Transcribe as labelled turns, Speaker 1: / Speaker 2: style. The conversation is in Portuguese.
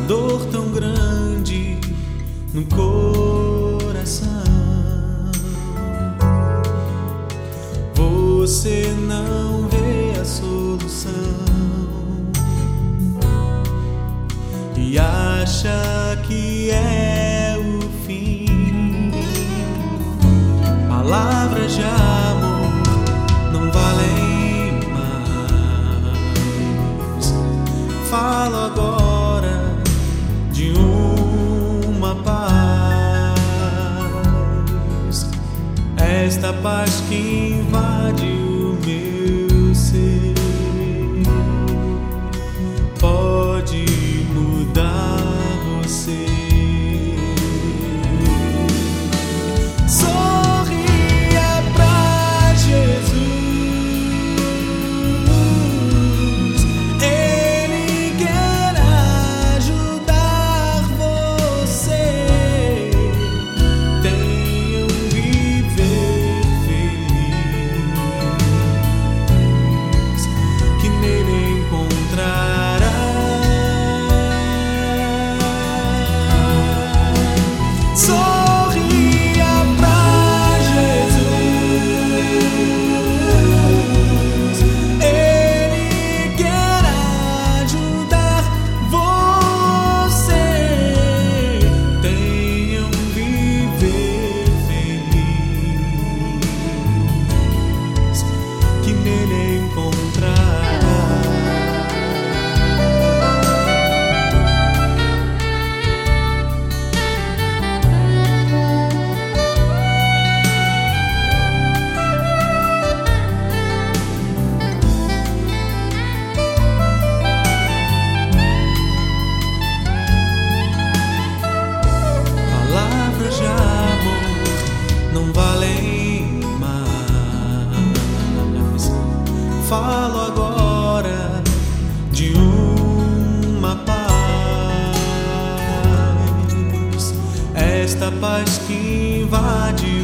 Speaker 1: dor tão grande no coração. Você não vê a solução e acha que é o fim. Palavras de amor não valem mais. Falo agora de uma paz, esta paz que invade o meu ser, pode mudar você. Sorria pra Jesus, Ele quer ajudar você. Tenha um viver feliz, que nele encontrará. Sorria pra Jesus, Ele quer ajudar você. Tenha um viver feliz, que nele encontrará. Palavras de amor não valem mais. Falo agora de uma paz, esta paz que invade